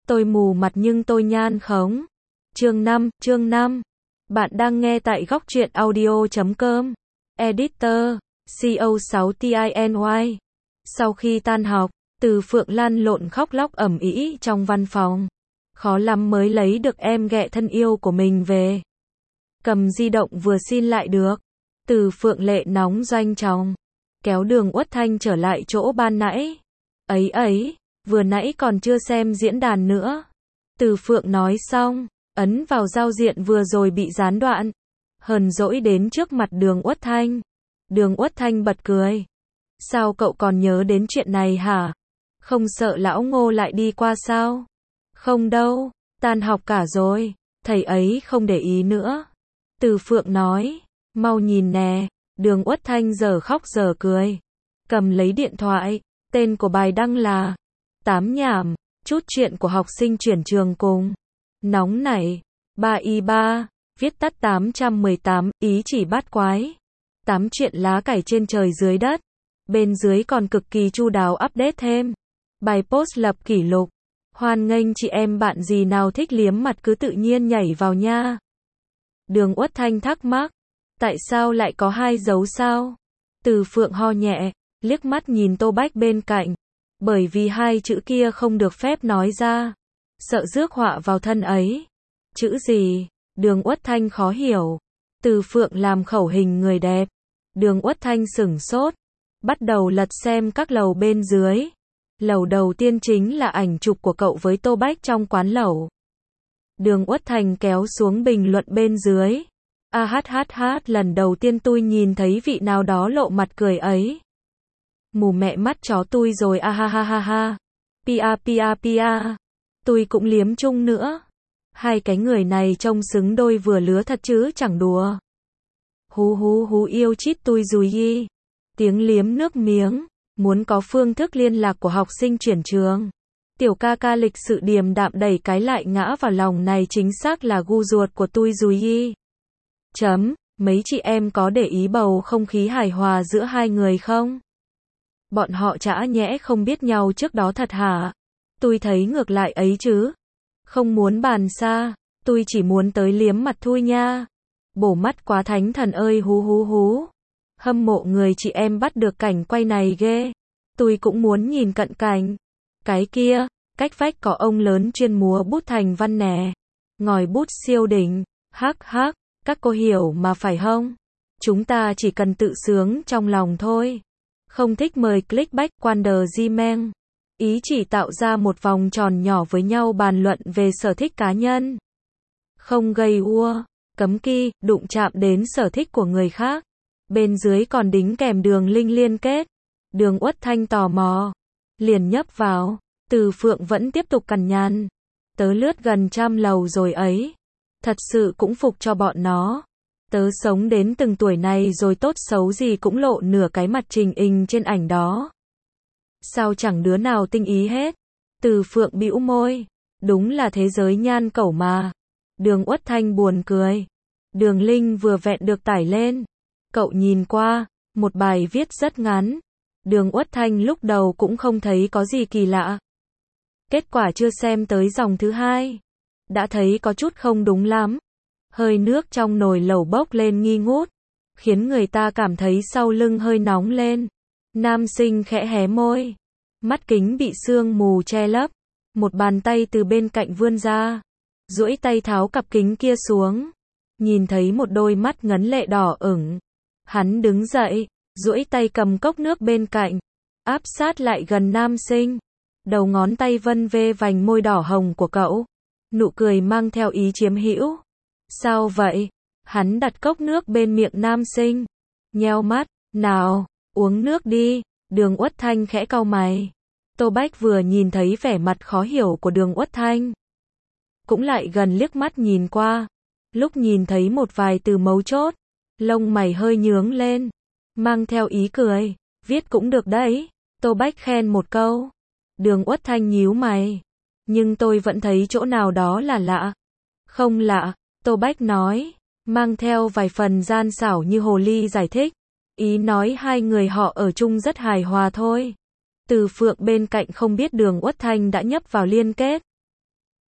Tôi mù mặt nhưng tôi nhan khống. Chương 5. Bạn đang nghe tại góc truyện audio.com. Editor, CO6TINY. Sau khi tan học, Từ Phượng lăn lộn khóc lóc ầm ĩ trong văn phòng. Khó lắm mới lấy được em ghẹ thân yêu của mình về. Cầm di động vừa xin lại được. Từ Phượng lệ nóng doanh chồng. Kéo Đường Uất Thanh trở lại chỗ ban nãy. Ấy, vừa nãy còn chưa xem diễn đàn nữa. Từ Phượng nói xong, ấn vào giao diện vừa rồi bị gián đoạn. Hờn dỗi đến trước mặt Đường Uất Thanh. Đường Uất Thanh bật cười. Sao cậu còn nhớ đến chuyện này hả? Không sợ lão Ngô lại đi qua sao? Không đâu, tan học cả rồi, thầy ấy không để ý nữa. Từ Phượng nói, mau nhìn nè. Đường Uất Thanh giờ khóc giờ cười. Cầm lấy điện thoại, tên của bài đăng là Tám nhảm, chút chuyện của học sinh chuyển trường cùng. Nóng nảy, 3i3, viết tắt 818, ý chỉ bát quái. 8 chuyện lá cải trên trời dưới đất. Bên dưới còn cực kỳ chu đáo update thêm. Bài post lập kỷ lục. Hoan nghênh chị em bạn gì nào thích liếm mặt cứ tự nhiên nhảy vào nha. Đường Uất Thanh thắc mắc. Tại sao lại có 2 dấu sao? Từ Phượng ho nhẹ, liếc mắt nhìn Tô Bách bên cạnh. Bởi vì 2 chữ kia không được phép nói ra. Sợ rước họa vào thân ấy. Chữ gì? Đường Uất Thanh khó hiểu. Từ Phượng làm khẩu hình người đẹp. Đường Uất Thanh sửng sốt. Bắt đầu lật xem các lầu bên dưới. Lầu đầu tiên chính là ảnh chụp của cậu với Tô Bách trong quán lẩu. Đường Uất Thanh kéo xuống bình luận bên dưới. Lần đầu tiên tôi nhìn thấy vị nào đó lộ mặt cười ấy. Mù mẹ mắt chó tôi rồi ha. Pia. Tôi cũng liếm chung nữa. 2 cái người này trông xứng đôi vừa lứa thật chứ chẳng đùa. Hú yêu chít tôi rùi y. Tiếng liếm nước miếng. Muốn có phương thức liên lạc của học sinh chuyển trường. Tiểu ca ca lịch sự điềm đạm đẩy cái lại ngã vào lòng này chính xác là gu ruột của tôi rùi y. Mấy chị em có để ý bầu không khí hài hòa giữa 2 người không? Bọn họ chả nhẽ không biết nhau trước đó thật hả? Tôi thấy ngược lại ấy chứ. Không muốn bàn xa, tôi chỉ muốn tới liếm mặt thôi nha. Bổ mắt quá thánh thần ơi hú. Hâm mộ người chị em bắt được cảnh quay này ghê. Tôi cũng muốn nhìn cận cảnh. Cái kia, cách vách có ông lớn chuyên múa bút thành văn nè. Ngòi bút siêu đỉnh, hắc, các cô hiểu mà phải không? Chúng ta chỉ cần tự sướng trong lòng thôi. Không thích mời click back Wonder Gmail. Ý chỉ tạo ra một vòng tròn nhỏ với nhau bàn luận về sở thích cá nhân. Không gây ua, cấm kỵ, đụng chạm đến sở thích của người khác. Bên dưới còn đính kèm đường link liên kết. Đường Uất Thanh tò mò. Liền nhấp vào. Từ Phượng vẫn tiếp tục cằn nhằn. Tớ lướt gần 100 lầu rồi ấy. Thật sự cũng phục cho bọn nó. Tớ sống đến từng tuổi này rồi tốt xấu gì cũng lộ nửa cái mặt trình hình trên ảnh đó. Sao chẳng đứa nào tinh ý hết. Từ Phượng bĩu môi. Đúng là thế giới nhan cẩu mà. Đường Uất Thanh buồn cười. Đường link vừa vẹn được tải lên. Cậu nhìn qua, một bài viết rất ngắn. Đường Uất Thanh lúc đầu cũng không thấy có gì kỳ lạ. Kết quả chưa xem tới dòng thứ 2. Đã thấy có chút không đúng lắm. Hơi nước trong nồi lẩu bốc lên nghi ngút. Khiến người ta cảm thấy sau lưng hơi nóng lên. Nam sinh khẽ hé môi. Mắt kính bị sương mù che lấp. Một bàn tay từ bên cạnh vươn ra. Duỗi tay tháo cặp kính kia xuống. Nhìn thấy một đôi mắt ngấn lệ đỏ ửng. Hắn đứng dậy, duỗi tay cầm cốc nước bên cạnh. Áp sát lại gần nam sinh. Đầu ngón tay vân vê vành môi đỏ hồng của cậu. Nụ cười mang theo ý chiếm hữu. Sao vậy? Hắn đặt cốc nước bên miệng nam sinh. Nheo mắt, nào, uống nước đi. Đường Uất Thanh khẽ cau mày. Tô Bách vừa nhìn thấy vẻ mặt khó hiểu của Đường Uất Thanh. Cũng lại gần liếc mắt nhìn qua. Lúc nhìn thấy một vài từ mấu chốt. Lông mày hơi nhướng lên. Mang theo ý cười. Viết cũng được đấy. Tô Bách khen một câu. Đường Uất Thanh nhíu mày. Nhưng tôi vẫn thấy chỗ nào đó là lạ. Không lạ, Tô Bách nói. Mang theo vài phần gian xảo như hồ ly giải thích. Ý nói 2 người họ ở chung rất hài hòa thôi. Từ Phượng bên cạnh không biết Đường Uất Thanh đã nhấp vào liên kết.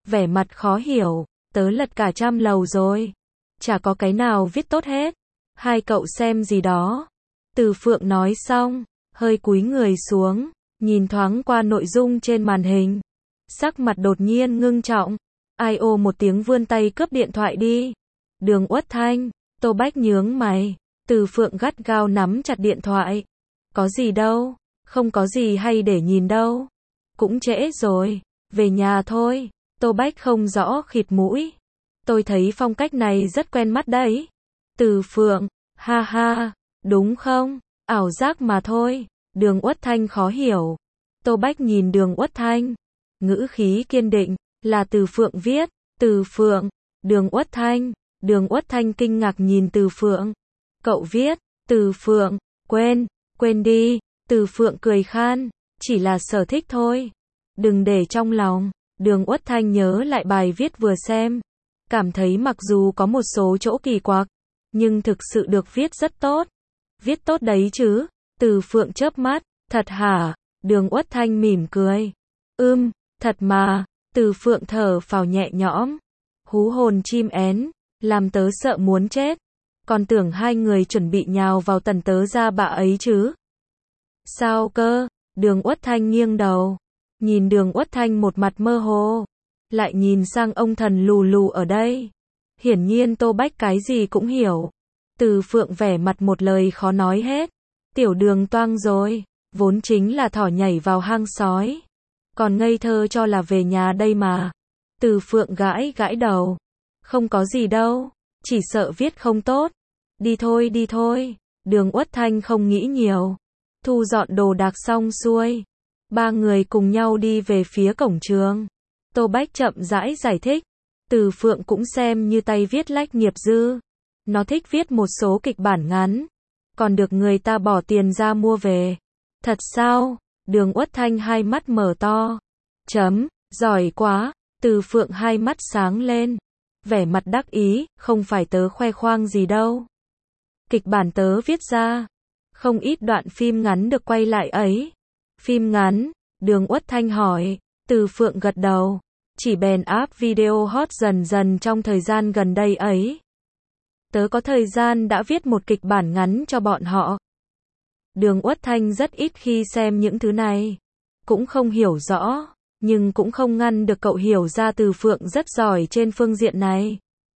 vẻ mặt khó hiểu, tớ lật cả 100 lầu rồi. Chả có cái nào viết tốt hết. Hai cậu xem gì đó. Từ Phượng nói xong, hơi cúi người xuống, nhìn thoáng qua nội dung trên màn hình. Sắc mặt đột nhiên ngưng trọng. Ai ô một tiếng vươn tay cướp điện thoại đi. Đường Uất Thanh, Tô Bách nhướng mày. Từ Phượng gắt gao nắm chặt điện thoại. Có gì đâu, không có gì hay để nhìn đâu. Cũng trễ rồi, về nhà thôi. Tô Bách không rõ khịt mũi. Tôi thấy phong cách này rất quen mắt đấy. Từ Phượng, ha ha, đúng không? Ảo giác mà thôi. Đường Uất Thanh khó hiểu. Tô Bách nhìn Đường Uất Thanh, ngữ khí kiên định, là Từ Phượng viết. Từ Phượng, Đường Uất Thanh. Đường Uất Thanh kinh ngạc nhìn Từ Phượng. Cậu viết. Từ Phượng, quên đi. Từ Phượng cười khan, chỉ là sở thích thôi. Đừng để trong lòng. Đường Uất Thanh nhớ lại bài viết vừa xem, cảm thấy mặc dù có một số chỗ kỳ quặc, nhưng thực sự được viết rất tốt. Viết tốt đấy chứ? Từ Phượng chớp mắt, thật hả? Đường Uất Thanh mỉm cười. Thật mà. Từ Phượng thở phào nhẹ nhõm. Hú hồn chim én, làm tớ sợ muốn chết. Còn tưởng hai người chuẩn bị nhào vào tần tớ ra bạ ấy chứ. Sao cơ? Đường Uất Thanh nghiêng đầu, nhìn Đường Uất Thanh một mặt mơ hồ, lại nhìn sang ông thần lù lù ở đây. Hiển nhiên Tô Bách cái gì cũng hiểu. Từ Phượng vẻ mặt một lời khó nói hết. Tiểu Đường toang rồi, vốn chính là thỏ nhảy vào hang sói. Còn ngây thơ cho là về nhà đây mà. Từ Phượng gãi gãi đầu. Không có gì đâu, chỉ sợ viết không tốt. Đi thôi. Đường Uất Thanh không nghĩ nhiều. Thu dọn đồ đạc xong xuôi, ba người cùng nhau đi về phía cổng trường. Tô Bách chậm rãi giải thích. Từ Phượng cũng xem như tay viết lách nghiệp dư. Nó thích viết một số kịch bản ngắn, còn được người ta bỏ tiền ra mua về. Thật sao? Đường Uất Thanh hai mắt mở to. Giỏi quá. Từ Phượng hai mắt sáng lên, vẻ mặt đắc ý, không phải tớ khoe khoang gì đâu. Kịch bản tớ viết ra, không ít đoạn phim ngắn được quay lại ấy. Phim ngắn? Đường Uất Thanh hỏi. Từ Phượng gật đầu. Chỉ bèn áp video hot dần dần trong thời gian gần đây ấy. Tớ có thời gian đã viết một kịch bản ngắn cho bọn họ. Đường Uất Thanh rất ít khi xem những thứ này, cũng không hiểu rõ, nhưng cũng không ngăn được cậu hiểu ra Từ Phượng rất giỏi trên phương diện này.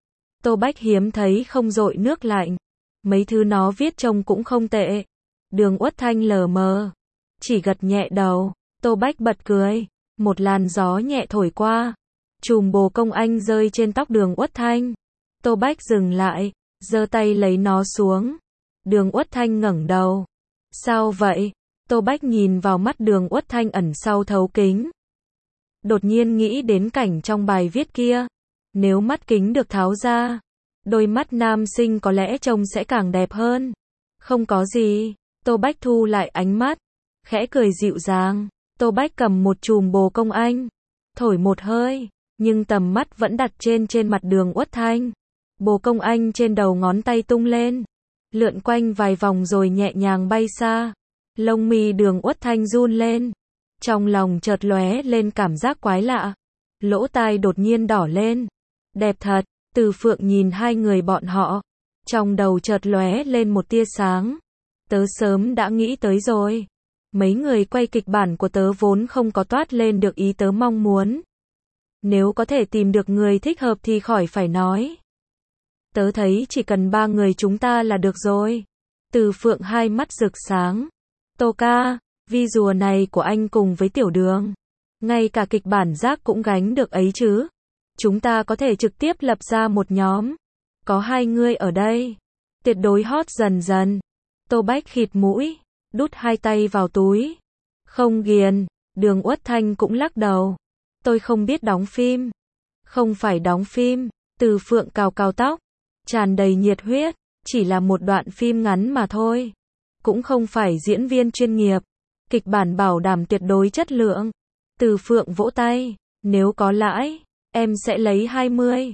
Tô Bách hiếm thấy không dội nước lạnh. Mấy thứ nó viết trông cũng không tệ. Đường Uất Thanh lờ mờ, chỉ gật nhẹ đầu. Tô Bách bật cười. Một làn gió nhẹ thổi qua, chùm bồ công anh rơi trên tóc Đường Uất Thanh. Tô Bách dừng lại, giơ tay lấy nó xuống. Đường Uất Thanh ngẩng đầu. Sao vậy? Tô Bách nhìn vào mắt Đường Uất Thanh ẩn sau thấu kính. Đột nhiên nghĩ đến cảnh trong bài viết kia. Nếu mắt kính được tháo ra, đôi mắt nam sinh có lẽ trông sẽ càng đẹp hơn. Không có gì. Tô Bách thu lại ánh mắt, khẽ cười dịu dàng. Tô Bách cầm một chùm bồ công anh, thổi một hơi, nhưng tầm mắt vẫn đặt trên mặt Đường Uất Thanh. Bồ công anh trên đầu ngón tay tung lên, lượn quanh vài vòng rồi nhẹ nhàng bay xa. Lông mi Đường Uất Thanh run lên, trong lòng chợt lóe lên cảm giác quái lạ. Lỗ tai đột nhiên đỏ lên. Đẹp thật. Từ Phượng nhìn hai người bọn họ, trong đầu chợt lóe lên một tia sáng. Tớ sớm đã nghĩ tới rồi. Mấy người quay kịch bản của tớ vốn không có toát lên được ý tớ mong muốn. Nếu có thể tìm được người thích hợp thì khỏi phải nói. Tớ thấy chỉ cần ba người chúng ta là được rồi. Từ Phượng hai mắt rực sáng. Tô ca, vi rùa này của anh cùng với Tiểu Đường, ngay cả kịch bản rác cũng gánh được ấy chứ. Chúng ta có thể trực tiếp lập ra một nhóm. Có hai người ở đây, tuyệt đối hot dần dần. Tô Bách khịt mũi, đút hai tay vào túi. Không ghiền. Đường Uất Thanh cũng lắc đầu. Tôi không biết đóng phim. Không phải đóng phim. Từ Phượng cào cào tóc, tràn đầy nhiệt huyết. Chỉ là một đoạn phim ngắn mà thôi. Cũng không phải diễn viên chuyên nghiệp. Kịch bản bảo đảm tuyệt đối chất lượng. Từ Phượng vỗ tay. Nếu có lãi, em sẽ lấy 20,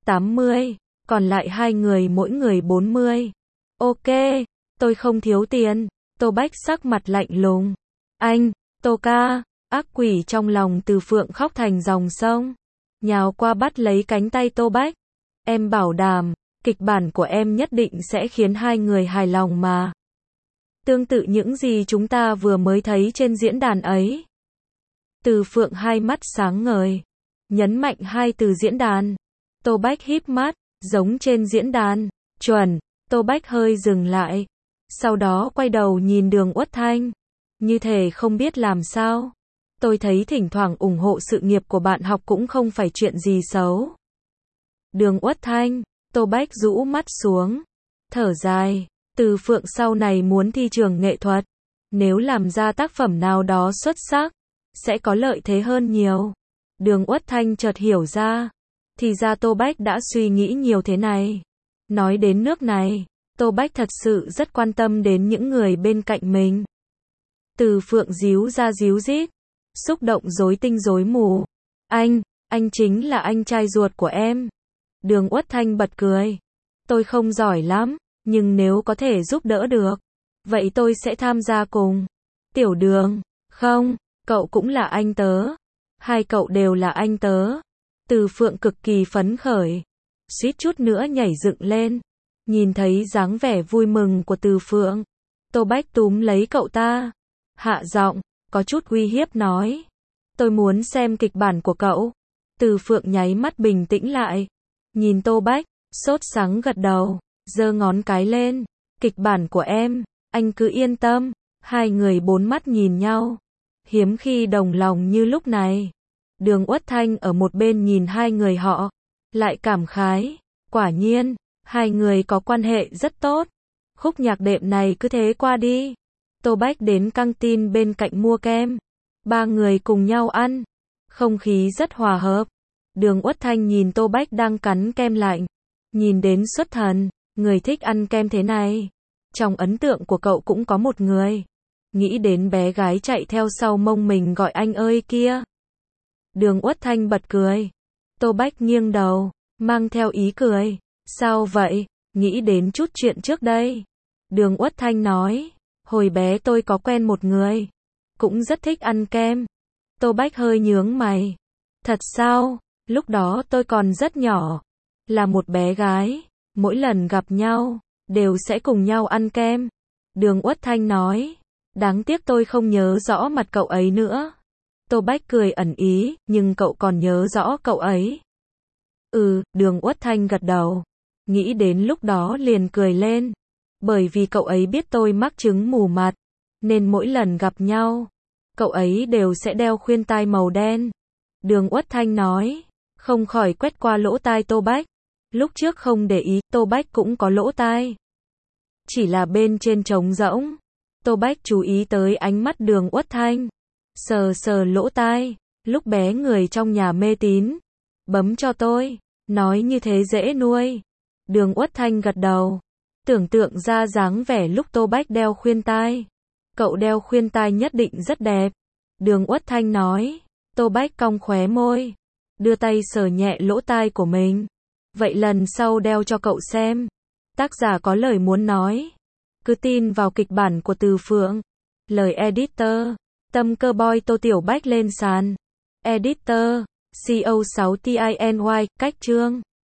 80, còn lại hai người mỗi người 40. Ok, tôi không thiếu tiền. Tô Bách sắc mặt lạnh lùng. Anh, Tô ca, ác quỷ trong lòng Từ Phượng khóc thành dòng sông. nhào qua bắt lấy cánh tay Tô Bách. Em bảo đảm, kịch bản của em nhất định sẽ khiến hai người hài lòng mà. Tương tự những gì chúng ta vừa mới thấy trên diễn đàn ấy. Từ Phượng hai mắt sáng ngời, nhấn mạnh hai từ diễn đàn. Tô Bách híp mắt, giống trên diễn đàn. Chuẩn. Tô Bách hơi dừng lại, sau đó quay đầu nhìn Đường Uất Thanh, như thể không biết làm sao. Tôi thấy thỉnh thoảng ủng hộ sự nghiệp của bạn học cũng không phải chuyện gì xấu. Đường Uất Thanh, Tô Bách rũ mắt xuống, thở dài. Từ Phượng sau này muốn thi trường nghệ thuật, nếu làm ra tác phẩm nào đó xuất sắc, sẽ có lợi thế hơn nhiều. Đường Uất Thanh chợt hiểu ra, thì ra Tô Bách đã suy nghĩ nhiều thế này. Nói đến nước này, Tô Bách thật sự rất quan tâm đến những người bên cạnh mình. Từ Phượng díu ra díu dít, xúc động rối tinh rối mù. Anh chính là anh trai ruột của em. Đường Uất Thanh bật cười. Tôi không giỏi lắm, nhưng nếu có thể giúp đỡ được, vậy tôi sẽ tham gia cùng. Tiểu Đường, không, cậu cũng là anh tớ. Hai cậu đều là anh tớ. Từ Phượng cực kỳ phấn khởi, suýt chút nữa nhảy dựng lên. Nhìn thấy dáng vẻ vui mừng của Từ Phượng, Tô Bách túm lấy cậu ta, hạ giọng, có chút uy hiếp nói. Tôi muốn xem kịch bản của cậu. Từ Phượng nháy mắt bình tĩnh lại, nhìn Tô Bách, sốt sắng gật đầu, giơ ngón cái lên. Kịch bản của em, anh cứ yên tâm. Hai người bốn mắt nhìn nhau, hiếm khi đồng lòng như lúc này. Đường Uất Thanh ở một bên nhìn hai người họ, lại cảm khái, quả nhiên, hai người có quan hệ rất tốt. Khúc nhạc đệm này cứ thế qua đi. Tô Bách đến căng tin bên cạnh mua kem. Ba người cùng nhau ăn, không khí rất hòa hợp. Đường Uất Thanh nhìn Tô Bách đang cắn kem lạnh, nhìn đến xuất thần, người thích ăn kem thế này. Trong ấn tượng của cậu cũng có một người. Nghĩ đến bé gái chạy theo sau mông mình gọi anh ơi kia. Đường Uất Thanh bật cười. Tô Bách nghiêng đầu, mang theo ý cười. Sao vậy? Nghĩ đến chút chuyện trước đây. Đường Uất Thanh nói, hồi bé tôi có quen một người, cũng rất thích ăn kem. Tô Bách hơi nhướng mày. Thật sao? Lúc đó tôi còn rất nhỏ, là một bé gái, mỗi lần gặp nhau, đều sẽ cùng nhau ăn kem. Đường Uất Thanh nói, đáng tiếc tôi không nhớ rõ mặt cậu ấy nữa. Tô Bách cười ẩn ý, nhưng cậu còn nhớ rõ cậu ấy. Đường Uất Thanh gật đầu, nghĩ đến lúc đó liền cười lên. Bởi vì cậu ấy biết tôi mắc chứng mù mặt, nên mỗi lần gặp nhau, cậu ấy đều sẽ đeo khuyên tai màu đen. Đường Uất Thanh nói, không khỏi quét qua lỗ tai Tô Bách. Lúc trước không để ý, Tô Bách cũng có lỗ tai, chỉ là bên trên trống rỗng. Tô Bách chú ý tới ánh mắt Đường Uất Thanh, sờ sờ lỗ tai. Lúc bé người trong nhà mê tín, bấm cho tôi, nói như thế dễ nuôi. Đường Uất Thanh gật đầu, tưởng tượng ra dáng vẻ lúc Tô Bách đeo khuyên tai. Cậu đeo khuyên tai nhất định rất đẹp. Đường Uất Thanh nói. Tô Bách cong khóe môi, đưa tay sờ nhẹ lỗ tai của mình. Vậy lần sau đeo cho cậu xem. Tác giả có lời muốn nói, cứ tin vào kịch bản của Từ Phượng. Lời editor, Tâm Cơ Boy Tô Tiểu Bách lên sàn. Editor, CO6TINY, cách chương.